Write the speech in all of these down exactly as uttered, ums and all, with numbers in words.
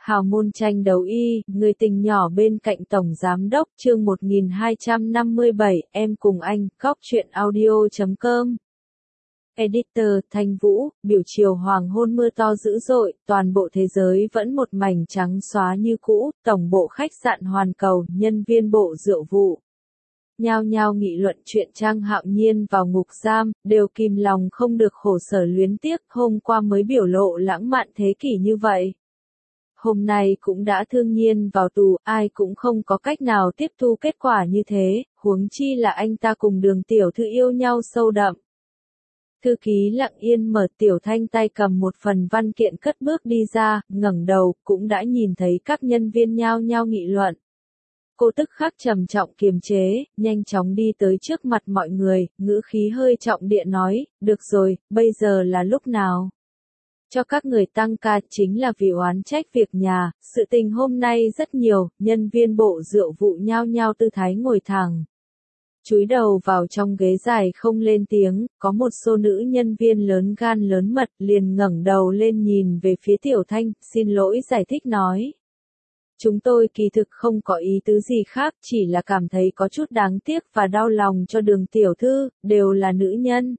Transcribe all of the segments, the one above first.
Hào môn tranh đấu y, người tình nhỏ bên cạnh Tổng Giám Đốc, chương một nghìn hai trăm năm mươi bảy, em cùng anh, góc truyện audio chấm com. Editor, Thanh Vũ, biểu chiều hoàng hôn mưa to dữ dội, toàn bộ thế giới vẫn một mảnh trắng xóa như cũ, tổng bộ khách sạn Hoàn Cầu, nhân viên bộ rượu vụ. Nhao nhao nghị luận chuyện Trang Hạo Nhiên vào ngục giam, đều kìm lòng không được khổ sở luyến tiếc, hôm qua mới biểu lộ lãng mạn thế kỷ như vậy. Hôm nay cũng đã thương nhiên vào tù, ai cũng không có cách nào tiếp thu kết quả như thế, huống chi là anh ta cùng Đường tiểu thư yêu nhau sâu đậm. Thư ký lặng yên mở Tiểu Thanh tay cầm một phần văn kiện cất bước đi ra, ngẩng đầu, cũng đã nhìn thấy các nhân viên nhao nhao nghị luận. Cô tức khắc trầm trọng kiềm chế, nhanh chóng đi tới trước mặt mọi người, ngữ khí hơi trọng địa nói, được rồi, bây giờ là lúc nào? Cho các người tăng ca chính là vì oán trách việc nhà, sự tình hôm nay rất nhiều, nhân viên bộ rượu vụ nhao nhao tư thái ngồi thẳng. Chúi đầu vào trong ghế dài không lên tiếng, có một số nữ nhân viên lớn gan lớn mật liền ngẩng đầu lên nhìn về phía Tiểu Thanh, xin lỗi giải thích nói. Chúng tôi kỳ thực không có ý tứ gì khác, chỉ là cảm thấy có chút đáng tiếc và đau lòng cho Đường tiểu thư, đều là nữ nhân.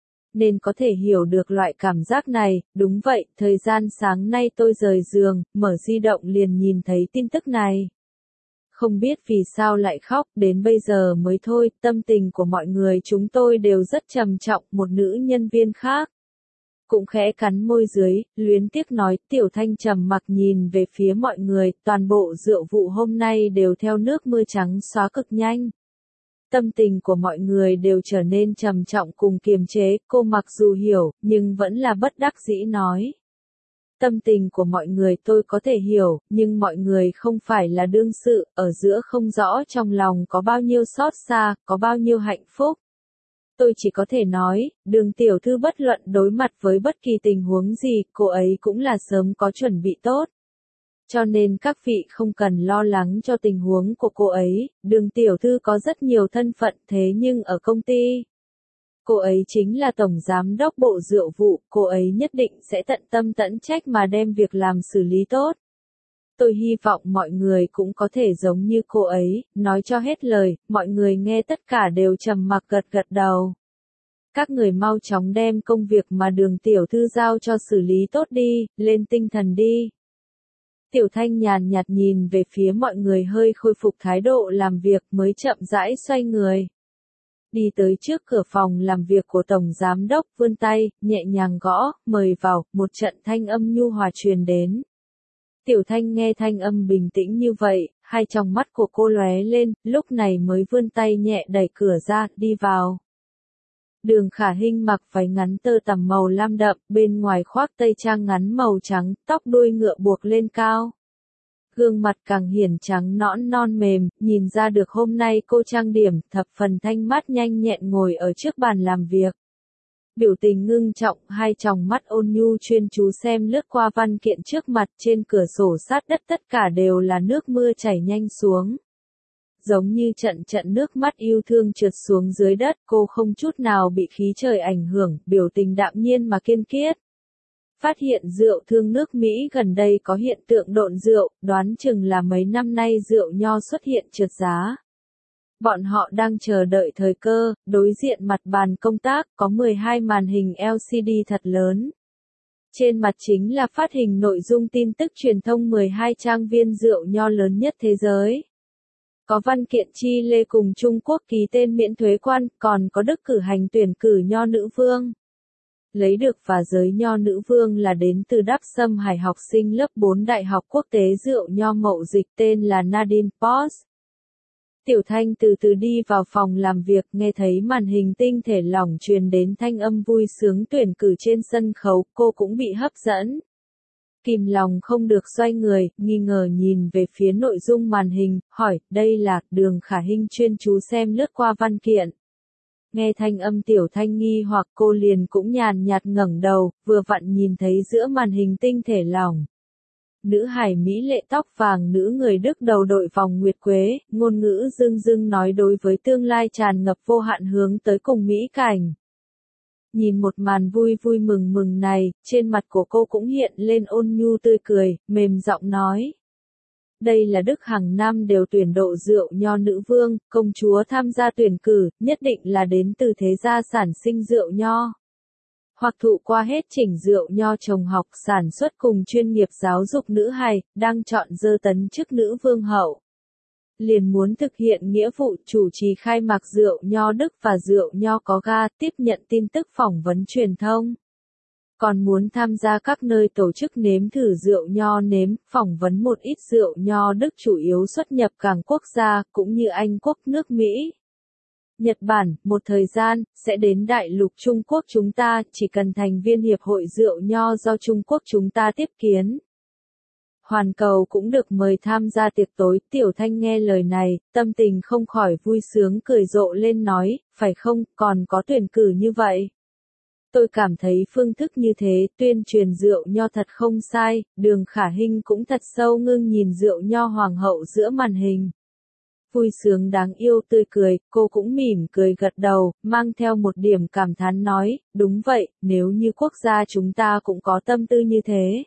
Nên có thể hiểu được loại cảm giác này, đúng vậy, thời gian sáng nay tôi rời giường, mở di động liền nhìn thấy tin tức này. Không biết vì sao lại khóc, đến bây giờ mới thôi, tâm tình của mọi người chúng tôi đều rất trầm trọng, một nữ nhân viên khác. Cũng khẽ cắn môi dưới, luyến tiếc nói, Tiểu Thanh trầm mặc nhìn về phía mọi người, toàn bộ rượu vụ hôm nay đều theo nước mưa trắng xóa cực nhanh. Tâm tình của mọi người đều trở nên trầm trọng cùng kiềm chế, cô mặc dù hiểu, nhưng vẫn là bất đắc dĩ nói. Tâm tình của mọi người tôi có thể hiểu, nhưng mọi người không phải là đương sự, ở giữa không rõ trong lòng có bao nhiêu xót xa, có bao nhiêu hạnh phúc. Tôi chỉ có thể nói, Đường tiểu thư bất luận đối mặt với bất kỳ tình huống gì, cô ấy cũng là sớm có chuẩn bị tốt. Cho nên các vị không cần lo lắng cho tình huống của cô ấy, Đường tiểu thư có rất nhiều thân phận thế nhưng ở công ty. Cô ấy chính là Tổng Giám Đốc Bộ Rượu vụ, cô ấy nhất định sẽ tận tâm tận trách mà đem việc làm xử lý tốt. Tôi hy vọng mọi người cũng có thể giống như cô ấy, nói cho hết lời, mọi người nghe tất cả đều trầm mặc gật gật đầu. Các người mau chóng đem công việc mà Đường tiểu thư giao cho xử lý tốt đi, lên tinh thần đi. Tiểu Thanh nhàn nhạt nhìn về phía mọi người hơi khôi phục thái độ làm việc mới chậm rãi xoay người. Đi tới trước cửa phòng làm việc của Tổng Giám Đốc vươn tay, nhẹ nhàng gõ, mời vào, một trận thanh âm nhu hòa truyền đến. Tiểu Thanh nghe thanh âm bình tĩnh như vậy, hai tròng mắt của cô lóe lên, lúc này mới vươn tay nhẹ đẩy cửa ra, đi vào. Đường Khả Hinh mặc váy ngắn tơ tằm màu lam đậm, bên ngoài khoác tây trang ngắn màu trắng, tóc đuôi ngựa buộc lên cao. Gương mặt càng hiển trắng nõn non mềm, nhìn ra được hôm nay cô trang điểm, thập phần thanh mát nhanh nhẹn ngồi ở trước bàn làm việc. Biểu tình ngưng trọng, hai tròng mắt ôn nhu chuyên chú xem lướt qua văn kiện trước mặt, trên cửa sổ sát đất tất cả đều là nước mưa chảy nhanh xuống. Giống như trận trận nước mắt yêu thương trượt xuống dưới đất, cô không chút nào bị khí trời ảnh hưởng, biểu tình đạm nhiên mà kiên quyết. Phát hiện rượu thương nước Mỹ gần đây có hiện tượng độn rượu, đoán chừng là mấy năm nay rượu nho xuất hiện trượt giá. Bọn họ đang chờ đợi thời cơ, đối diện mặt bàn công tác, có mười hai màn hình L C D thật lớn. Trên mặt chính là phát hình nội dung tin tức truyền thông mười hai trang viên rượu nho lớn nhất thế giới. Có văn kiện Chile cùng Trung Quốc ký tên miễn thuế quan, còn có Đức cử hành tuyển cử nho nữ vương. Lấy được và giới nho nữ vương là đến từ Đáp Sâm Hải học sinh lớp bốn Đại học Quốc tế Rượu Nho Mậu Dịch tên là Nadine Post. Tiểu Thanh từ từ đi vào phòng làm việc, nghe thấy màn hình tinh thể lỏng truyền đến thanh âm vui sướng tuyển cử trên sân khấu, cô cũng bị hấp dẫn. Kìm lòng không được xoay người, nghi ngờ nhìn về phía nội dung màn hình, hỏi, đây là, Đường Khả Hinh chuyên chú xem lướt qua văn kiện. Nghe thanh âm Tiểu Thanh nghi hoặc cô liền cũng nhàn nhạt ngẩng đầu, vừa vặn nhìn thấy giữa màn hình tinh thể lỏng. Nữ hài mỹ lệ tóc vàng nữ người Đức đầu đội vòng nguyệt quế, ngôn ngữ dưng dưng nói đối với tương lai tràn ngập vô hạn hướng tới cùng mỹ cảnh. Nhìn một màn vui vui mừng mừng này, trên mặt của cô cũng hiện lên ôn nhu tươi cười, mềm giọng nói. Đây là Đức hàng năm đều tuyển độ rượu nho nữ vương, công chúa tham gia tuyển cử, nhất định là đến từ thế gia sản sinh rượu nho. Hoặc thụ qua hết trình rượu nho trồng học sản xuất cùng chuyên nghiệp giáo dục nữ hài, đang chọn dơ tấn chức nữ vương hậu. Liền muốn thực hiện nghĩa vụ chủ trì khai mạc rượu nho Đức và rượu nho có ga, tiếp nhận tin tức phỏng vấn truyền thông. Còn muốn tham gia các nơi tổ chức nếm thử rượu nho nếm, phỏng vấn một ít rượu nho Đức chủ yếu xuất nhập cảng quốc gia, cũng như Anh quốc nước Mỹ. Nhật Bản, một thời gian, sẽ đến đại lục Trung Quốc chúng ta, chỉ cần thành viên Hiệp hội Rượu Nho do Trung Quốc chúng ta tiếp kiến. Hoàn Cầu cũng được mời tham gia tiệc tối, Tiểu Thanh nghe lời này, tâm tình không khỏi vui sướng cười rộ lên nói, phải không, còn có tuyển cử như vậy. Tôi cảm thấy phương thức như thế, tuyên truyền rượu nho thật không sai, Đường Khả Hinh cũng thật sâu ngưng nhìn rượu nho hoàng hậu giữa màn hình. Vui sướng đáng yêu tươi cười, cô cũng mỉm cười gật đầu, mang theo một điểm cảm thán nói, đúng vậy, nếu như quốc gia chúng ta cũng có tâm tư như thế.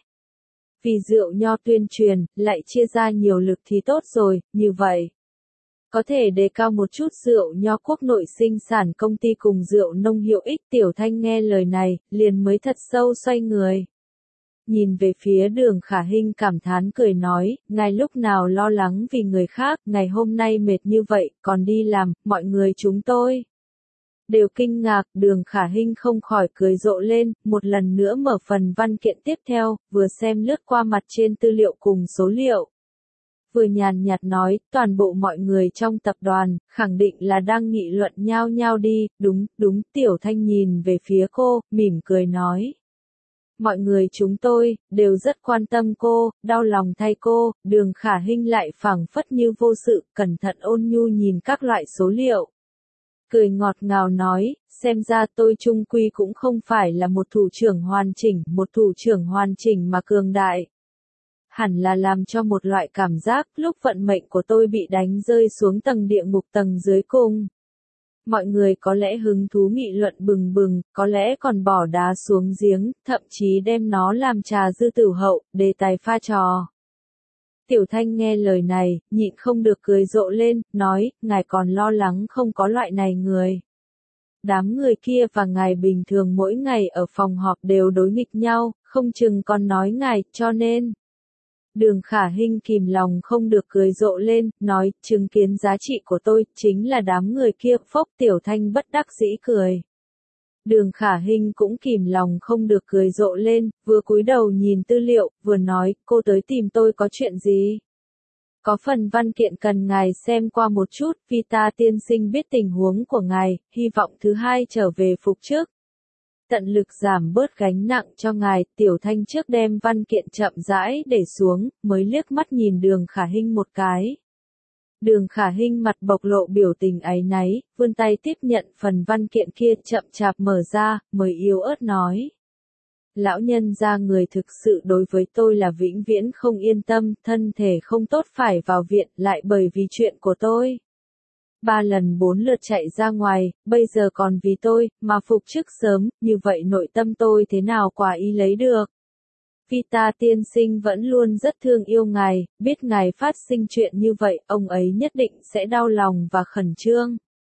Vì rượu nho tuyên truyền, lại chia ra nhiều lực thì tốt rồi, như vậy. Có thể đề cao một chút rượu nho quốc nội sinh sản công ty cùng rượu nông hiệu ích. Tiểu Thanh nghe lời này, liền mới thật sâu xoay người. Nhìn về phía Đường Khả Hinh cảm thán cười nói, ngài lúc nào lo lắng vì người khác, ngày hôm nay mệt như vậy, còn đi làm, mọi người chúng tôi. Đều kinh ngạc, Đường Khả Hinh không khỏi cười rộ lên, một lần nữa mở phần văn kiện tiếp theo, vừa xem lướt qua mặt trên tư liệu cùng số liệu. Vừa nhàn nhạt nói, toàn bộ mọi người trong tập đoàn, khẳng định là đang nghị luận nhau nhau đi, đúng, đúng, Tiểu Thanh nhìn về phía cô, mỉm cười nói. Mọi người chúng tôi, đều rất quan tâm cô, đau lòng thay cô, Đường Khả Hinh lại phảng phất như vô sự, cẩn thận ôn nhu nhìn các loại số liệu. Cười ngọt ngào nói, xem ra tôi chung quy cũng không phải là một thủ trưởng hoàn chỉnh, một thủ trưởng hoàn chỉnh mà cường đại. Hẳn là làm cho một loại cảm giác lúc vận mệnh của tôi bị đánh rơi xuống tầng địa ngục tầng dưới cùng. Mọi người có lẽ hứng thú nghị luận bừng bừng, có lẽ còn bỏ đá xuống giếng, thậm chí đem nó làm trà dư tử hậu, đề tài pha trò. Tiểu Thanh nghe lời này, nhịn không được cười rộ lên, nói, ngài còn lo lắng không có loại này người. Đám người kia và ngài bình thường mỗi ngày ở phòng họp đều đối nghịch nhau, không chừng còn nói ngài, cho nên. Đường Khả Hinh kìm lòng không được cười rộ lên, nói, chứng kiến giá trị của tôi, chính là đám người kia, phốc. Tiểu Thanh bất đắc dĩ cười. Đường Khả Hinh cũng kìm lòng không được cười rộ lên, vừa cúi đầu nhìn tư liệu, vừa nói, cô tới tìm tôi có chuyện gì? Có phần văn kiện cần ngài xem qua một chút, Vita tiên sinh biết tình huống của ngài, hy vọng thứ hai trở về phục trước. Tận lực giảm bớt gánh nặng cho ngài, Tiểu Thanh trước đem văn kiện chậm rãi để xuống, mới liếc mắt nhìn Đường Khả Hinh một cái. Đường Khả Hinh mặt bộc lộ biểu tình áy náy, vươn tay tiếp nhận phần văn kiện kia chậm chạp mở ra, mới yếu ớt nói. Lão nhân gia người thực sự đối với tôi là vĩnh viễn không yên tâm, thân thể không tốt phải vào viện lại bởi vì chuyện của tôi. Ba lần bốn lượt chạy ra ngoài, bây giờ còn vì tôi, mà phục chức sớm, như vậy nội tâm tôi thế nào quả ý lấy được. Vita tiên sinh vẫn luôn rất thương yêu ngài, biết ngài phát sinh chuyện như vậy, ông ấy nhất định sẽ đau lòng và khẩn trương.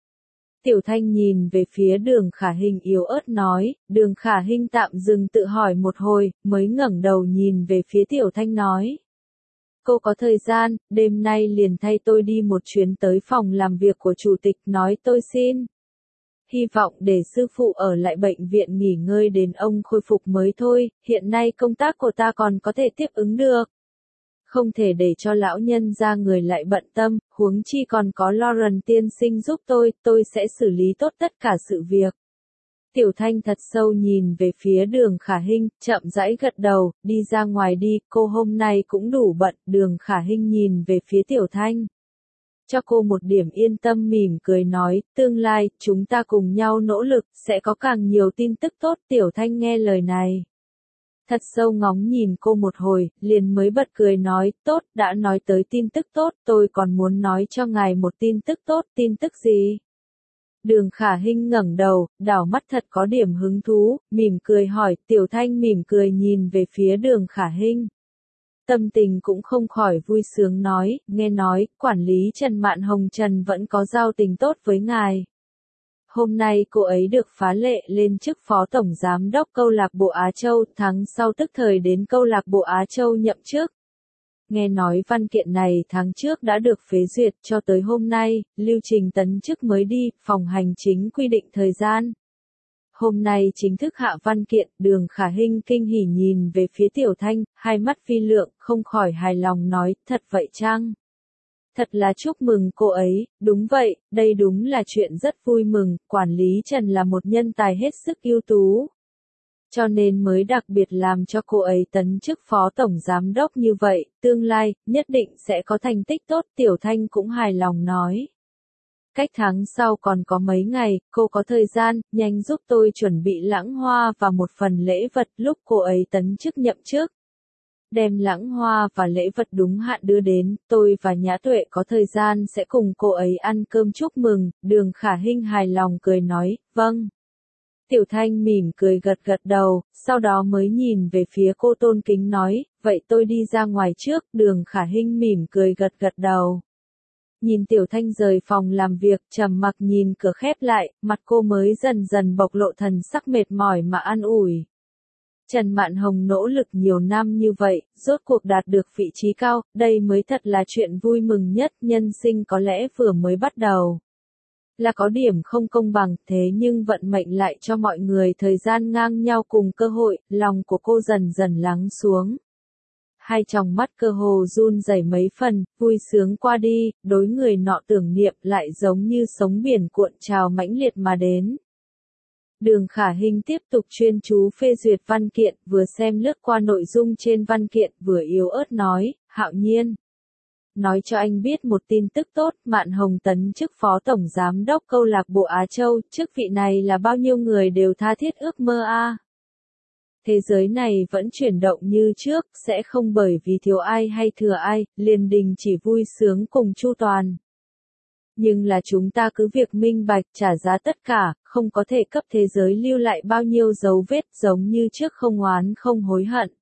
Tiểu Thanh nhìn về phía Đường Khả Hinh yếu ớt nói, Đường Khả Hinh tạm dừng tự hỏi một hồi, mới ngẩng đầu nhìn về phía Tiểu Thanh nói. Cô có thời gian, đêm nay liền thay tôi đi một chuyến tới phòng làm việc của chủ tịch nói tôi xin. Hy vọng để sư phụ ở lại bệnh viện nghỉ ngơi đến ông khôi phục mới thôi, hiện nay công tác của ta còn có thể tiếp ứng được. Không thể để cho lão nhân ra người lại bận tâm, huống chi còn có Lauren tiên sinh giúp tôi, tôi sẽ xử lý tốt tất cả sự việc. Tiểu Thanh thật sâu nhìn về phía Đường Khả Hinh, chậm rãi gật đầu, đi ra ngoài đi, cô hôm nay cũng đủ bận, Đường Khả Hinh nhìn về phía Tiểu Thanh. Cho cô một điểm yên tâm mỉm cười nói, tương lai, chúng ta cùng nhau nỗ lực, sẽ có càng nhiều tin tức tốt. Tiểu Thanh nghe lời này. Thật sâu ngóng nhìn cô một hồi, liền mới bật cười nói, tốt, đã nói tới tin tức tốt, tôi còn muốn nói cho ngài một tin tức tốt, tin tức gì? Đường Khả Hinh ngẩng đầu, đảo mắt thật có điểm hứng thú, mỉm cười hỏi, Tiểu Thanh mỉm cười nhìn về phía Đường Khả Hinh. Tâm tình cũng không khỏi vui sướng nói, nghe nói, quản lý Trần Mạn Hồng Trần vẫn có giao tình tốt với ngài. Hôm nay cô ấy được phá lệ lên chức Phó Tổng Giám đốc Câu lạc bộ Á Châu, tháng sau tức thời đến Câu lạc bộ Á Châu nhậm chức. Nghe nói văn kiện này tháng trước đã được phê duyệt cho tới hôm nay, lưu trình tấn chức mới đi, phòng hành chính quy định thời gian. Hôm nay chính thức hạ văn kiện, Đường Khả Hinh kinh hỉ nhìn về phía Tiểu Thanh, hai mắt phi lượng, không khỏi hài lòng nói, thật vậy chăng? Thật là chúc mừng cô ấy, đúng vậy, đây đúng là chuyện rất vui mừng, quản lý Trần là một nhân tài hết sức ưu tú. Cho nên mới đặc biệt làm cho cô ấy tấn chức Phó Tổng Giám đốc như vậy, tương lai, nhất định sẽ có thành tích tốt, Tiểu Thanh cũng hài lòng nói. Cách tháng sau còn có mấy ngày, cô có thời gian, nhanh giúp tôi chuẩn bị lãng hoa và một phần lễ vật lúc cô ấy tấn chức nhậm chức. Đem lãng hoa và lễ vật đúng hạn đưa đến, tôi và Nhã Tuệ có thời gian sẽ cùng cô ấy ăn cơm chúc mừng, Đường Khả Hinh hài lòng cười nói, vâng. Tiểu Thanh mỉm cười gật gật đầu, sau đó mới nhìn về phía cô tôn kính nói, vậy tôi đi ra ngoài trước, Đường Khả Hinh mỉm cười gật gật đầu. Nhìn Tiểu Thanh rời phòng làm việc, trầm mặc nhìn cửa khép lại, mặt cô mới dần dần bộc lộ thần sắc mệt mỏi mà an ủi. Trần Mạn Hồng nỗ lực nhiều năm như vậy, rốt cuộc đạt được vị trí cao, đây mới thật là chuyện vui mừng nhất, nhân sinh có lẽ vừa mới bắt đầu. Là có điểm không công bằng, thế nhưng vận mệnh lại cho mọi người thời gian ngang nhau cùng cơ hội, lòng của cô dần dần lắng xuống. Hai tròng mắt cơ hồ run rẩy mấy phần, vui sướng qua đi, đối người nọ tưởng niệm lại giống như sóng biển cuộn trào mãnh liệt mà đến. Đường Khả Hinh tiếp tục chuyên chú phê duyệt văn kiện, vừa xem lướt qua nội dung trên văn kiện, vừa yếu ớt nói, Hạo Nhiên. Nói cho anh biết một tin tức tốt, Mạn Hồng tấn chức Phó Tổng Giám đốc Câu lạc bộ Á Châu, chức vị này là bao nhiêu người đều tha thiết ước mơ a. À. Thế giới này vẫn chuyển động như trước, sẽ không bởi vì thiếu ai hay thừa ai, liền đình chỉ vui sướng cùng chu toàn. Nhưng là chúng ta cứ việc minh bạch trả giá tất cả, không có thể cấp thế giới lưu lại bao nhiêu dấu vết giống như trước không oán không hối hận.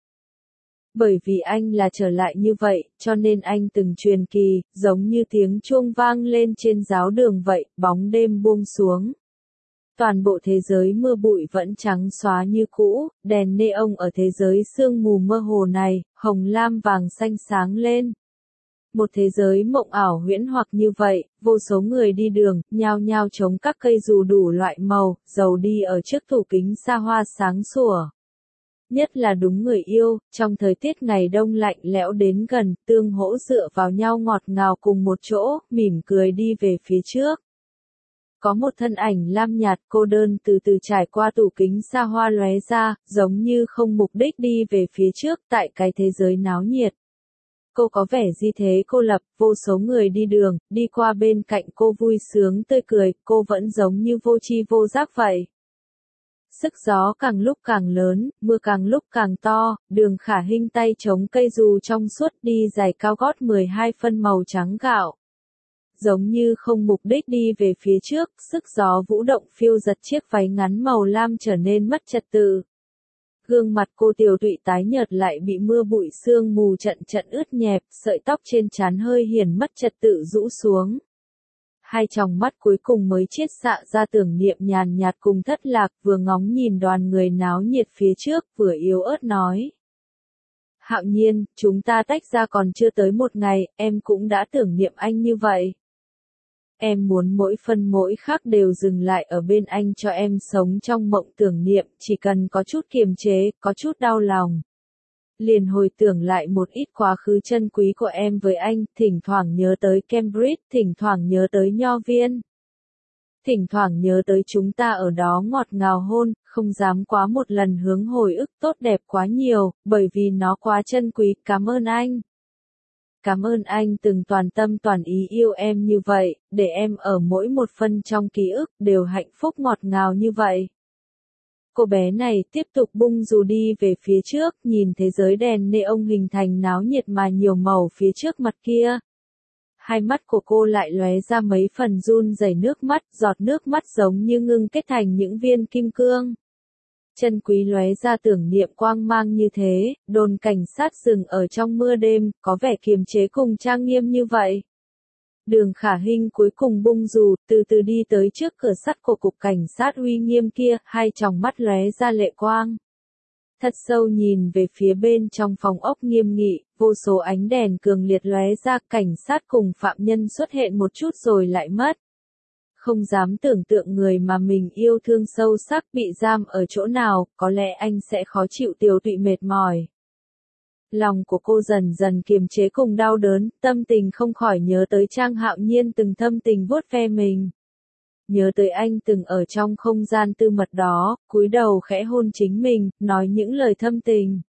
Bởi vì anh là trở lại như vậy, cho nên anh từng truyền kỳ, giống như tiếng chuông vang lên trên giáo đường vậy, bóng đêm buông xuống. Toàn bộ thế giới mưa bụi vẫn trắng xóa như cũ, đèn neon ở thế giới sương mù mơ hồ này, hồng lam vàng xanh sáng lên. Một thế giới mộng ảo huyễn hoặc như vậy, vô số người đi đường, nhao nhao chống các cây dù đủ loại màu, dầu đi ở trước tủ kính xa hoa sáng sủa. Nhất là đúng người yêu, trong thời tiết ngày đông lạnh lẽo đến gần, tương hỗ dựa vào nhau ngọt ngào cùng một chỗ, mỉm cười đi về phía trước. Có một thân ảnh lam nhạt cô đơn từ từ trải qua tủ kính xa hoa lóe ra, giống như không mục đích đi về phía trước tại cái thế giới náo nhiệt. Cô có vẻ di thế cô lập, vô số người đi đường, đi qua bên cạnh cô vui sướng tươi cười, cô vẫn giống như vô tri vô giác vậy. Sức gió càng lúc càng lớn, mưa càng lúc càng to, Đường Khả Hinh tay chống cây dù trong suốt đi giày cao gót mười hai phân màu trắng gạo. Giống như không mục đích đi về phía trước, sức gió vũ động phiêu giật chiếc váy ngắn màu lam trở nên mất trật tự. Gương mặt cô tiều tụy tái nhợt lại bị mưa bụi sương mù trận trận ướt nhẹp, sợi tóc trên trán hơi hiền mất trật tự rũ xuống. Hai tròng mắt cuối cùng mới chiết xạ ra tưởng niệm nhàn nhạt cùng thất lạc, vừa ngóng nhìn đoàn người náo nhiệt phía trước, vừa yếu ớt nói. Hạo Nhiên, chúng ta tách ra còn chưa tới một ngày, em cũng đã tưởng niệm anh như vậy. Em muốn mỗi phân mỗi khắc đều dừng lại ở bên anh cho em sống trong mộng tưởng niệm, chỉ cần có chút kiềm chế, có chút đau lòng. Liền hồi tưởng lại một ít quá khứ chân quý của em với anh, thỉnh thoảng nhớ tới Cambridge, thỉnh thoảng nhớ tới Nho Viên. Thỉnh thoảng nhớ tới chúng ta ở đó ngọt ngào hôn, không dám quá một lần hướng hồi ức tốt đẹp quá nhiều, bởi vì nó quá chân quý, cảm ơn anh. Cảm ơn anh từng toàn tâm toàn ý yêu em như vậy, để em ở mỗi một phân trong ký ức đều hạnh phúc ngọt ngào như vậy. Cô bé này tiếp tục bung dù đi về phía trước, nhìn thế giới đèn neon hình thành náo nhiệt mà nhiều màu phía trước mặt kia. hai mắt của cô lại lóe ra mấy phần run rẩy nước mắt, giọt nước mắt giống như ngưng kết thành những viên kim cương. Chân quý lóe ra tưởng niệm quang mang như thế, đồn cảnh sát dừng ở trong mưa đêm, có vẻ kiềm chế cùng trang nghiêm như vậy. Đường Khả Hinh cuối cùng bung dù, từ từ đi tới trước cửa sắt của cục cảnh sát uy nghiêm kia, hai tròng mắt lóe ra lệ quang. Thật sâu nhìn về phía bên trong phòng ốc nghiêm nghị, vô số ánh đèn cường liệt lóe ra, cảnh sát cùng phạm nhân xuất hiện một chút rồi lại mất. Không dám tưởng tượng người mà mình yêu thương sâu sắc bị giam ở chỗ nào, có lẽ anh sẽ khó chịu tiều tụy mệt mỏi. Lòng của cô dần dần kiềm chế cùng đau đớn, tâm tình không khỏi nhớ tới Trang Hạo Nhiên từng thâm tình vuốt ve mình. Nhớ tới anh từng ở trong không gian tư mật đó, cúi đầu khẽ hôn chính mình, nói những lời thâm tình.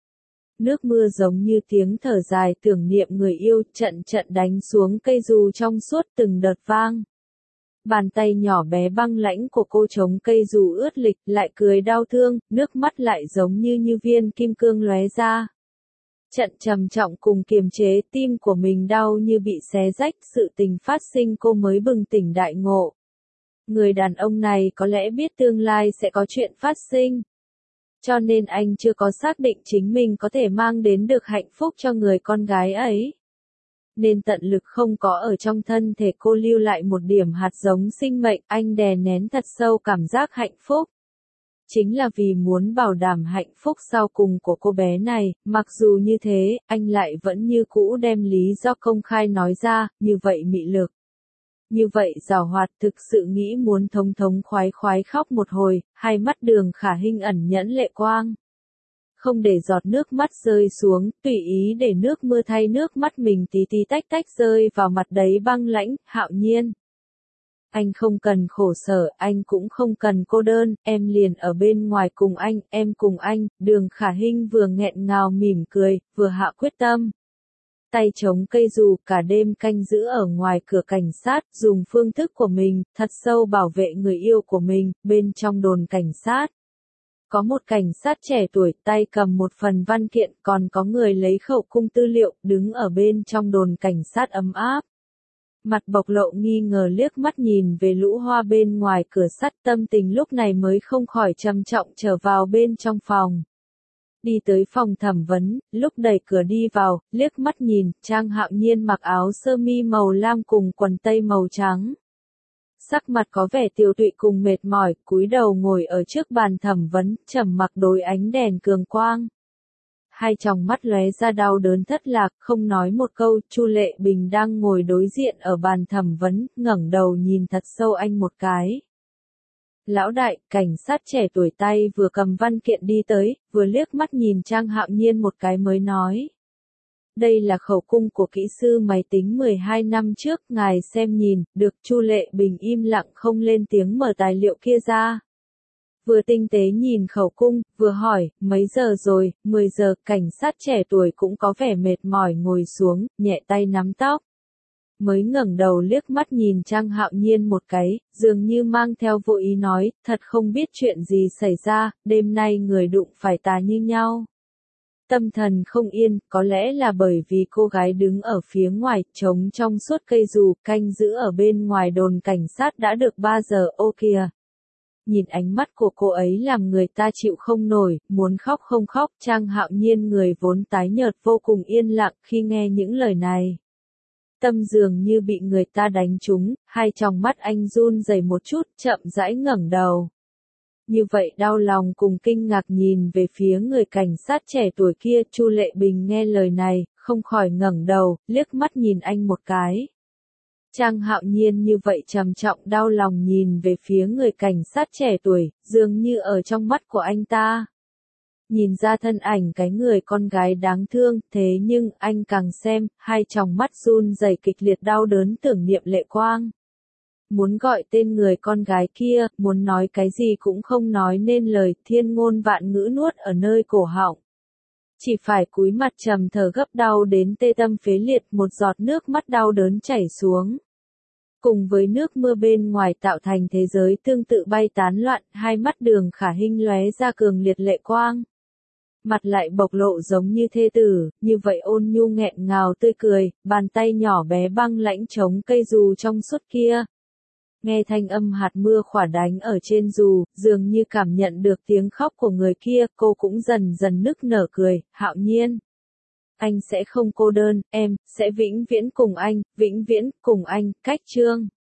Nước mưa giống như tiếng thở dài tưởng niệm người yêu, trận trận đánh xuống cây dù trong suốt từng đợt vang. Bàn tay nhỏ bé băng lãnh của cô chống cây dù ướt lịch, lại cười đau thương, nước mắt lại giống như như viên kim cương lóe ra. Trận trầm trọng cùng kiềm chế, tim của mình đau như bị xé rách, sự tình phát sinh cô mới bừng tỉnh đại ngộ. Người đàn ông này có lẽ biết tương lai sẽ có chuyện phát sinh. Cho nên anh chưa có xác định chính mình có thể mang đến được hạnh phúc cho người con gái ấy. Nên tận lực không có ở trong thân thể cô lưu lại một điểm hạt giống sinh mệnh, anh đè nén thật sâu cảm giác hạnh phúc. Chính là vì muốn bảo đảm hạnh phúc sau cùng của cô bé này, mặc dù như thế, anh lại vẫn như cũ đem lý do công khai nói ra, như vậy mị lực. Như vậy giảo hoạt, thực sự nghĩ muốn thống thống khoái khoái khóc một hồi, hai mắt Đường Khả Hinh ẩn nhẫn lệ quang. Không để giọt nước mắt rơi xuống, tùy ý để nước mưa thay nước mắt mình tí tí tách tách rơi vào mặt đấy băng lãnh, Hạo Nhiên. Anh không cần khổ sở, anh cũng không cần cô đơn, em liền ở bên ngoài cùng anh, em cùng anh. Đường Khả Hinh vừa nghẹn ngào mỉm cười, vừa hạ quyết tâm. Tay chống cây dù, cả đêm canh giữ ở ngoài cửa cảnh sát, dùng phương thức của mình, thật sâu bảo vệ người yêu của mình, bên trong đồn cảnh sát. Có một cảnh sát trẻ tuổi, tay cầm một phần văn kiện, còn có người lấy khẩu cung tư liệu, đứng ở bên trong đồn cảnh sát ấm áp. Mặt bộc lộ nghi ngờ liếc mắt nhìn về lũ hoa bên ngoài cửa sắt, tâm tình lúc này mới không khỏi trầm trọng trở vào bên trong phòng. Đi tới phòng thẩm vấn, lúc đẩy cửa đi vào, liếc mắt nhìn, Trang Hạo Nhiên mặc áo sơ mi màu lam cùng quần tây màu trắng. Sắc mặt có vẻ tiều tụy cùng mệt mỏi, cúi đầu ngồi ở trước bàn thẩm vấn, trầm mặc đối ánh đèn cường quang. Hai tròng mắt lóe ra đau đớn thất lạc, không nói một câu. Chu Lệ Bình đang ngồi đối diện ở bàn thẩm vấn, ngẩng đầu nhìn thật sâu anh một cái. Lão đại, cảnh sát trẻ tuổi tay vừa cầm văn kiện đi tới, vừa liếc mắt nhìn Trang Hạo Nhiên một cái mới nói. Đây là khẩu cung của kỹ sư máy tính mười hai năm trước, ngài xem nhìn, được. Chu Lệ Bình im lặng không lên tiếng mở tài liệu kia ra. Vừa tinh tế nhìn khẩu cung, vừa hỏi, mấy giờ rồi? mười giờ, cảnh sát trẻ tuổi cũng có vẻ mệt mỏi ngồi xuống, nhẹ tay nắm tóc. Mới ngẩng đầu liếc mắt nhìn Trang Hạo Nhiên một cái, dường như mang theo vô ý nói, thật không biết chuyện gì xảy ra, đêm nay người đụng phải tà như nhau. Tâm thần không yên, có lẽ là bởi vì cô gái đứng ở phía ngoài, trống trong suốt cây dù, canh giữ ở bên ngoài đồn cảnh sát đã được ba giờ. Ô kìa! Nhìn ánh mắt của cô ấy làm người ta chịu không nổi, muốn khóc không khóc. Trang Hạo Nhiên người vốn tái nhợt vô cùng yên lặng khi nghe những lời này. Tâm dường như bị người ta đánh trúng, hai tròng mắt anh run rẩy một chút, chậm rãi ngẩng đầu. Như vậy đau lòng cùng kinh ngạc nhìn về phía người cảnh sát trẻ tuổi kia. Chu Lệ Bình nghe lời này, không khỏi ngẩng đầu, liếc mắt nhìn anh một cái. Trang Hạo Nhiên như vậy trầm trọng đau lòng nhìn về phía người cảnh sát trẻ tuổi, dường như ở trong mắt của anh ta. Nhìn ra thân ảnh cái người con gái đáng thương, thế nhưng anh càng xem, hai tròng mắt run rẩy kịch liệt đau đớn tưởng niệm lệ quang. Muốn gọi tên người con gái kia, muốn nói cái gì cũng không nói nên lời, thiên ngôn vạn ngữ nuốt ở nơi cổ họng. Chỉ phải cúi mặt trầm thở gấp đau đến tê tâm phế liệt, một giọt nước mắt đau đớn chảy xuống. Cùng với nước mưa bên ngoài tạo thành thế giới tương tự bay tán loạn, hai mắt Đường Khả Hinh lóe ra cường liệt lệ quang. mặt lại bộc lộ giống như thê tử, như vậy ôn nhu nghẹn ngào tươi cười, bàn tay nhỏ bé băng lãnh chống cây dù trong suốt kia. Nghe thanh âm hạt mưa khỏa đánh ở trên dù, dường như cảm nhận được tiếng khóc của người kia, cô cũng dần dần nức nở cười, Hạo Nhiên. Anh sẽ không cô đơn, em, sẽ vĩnh viễn cùng anh, vĩnh viễn, cùng anh, cách chương.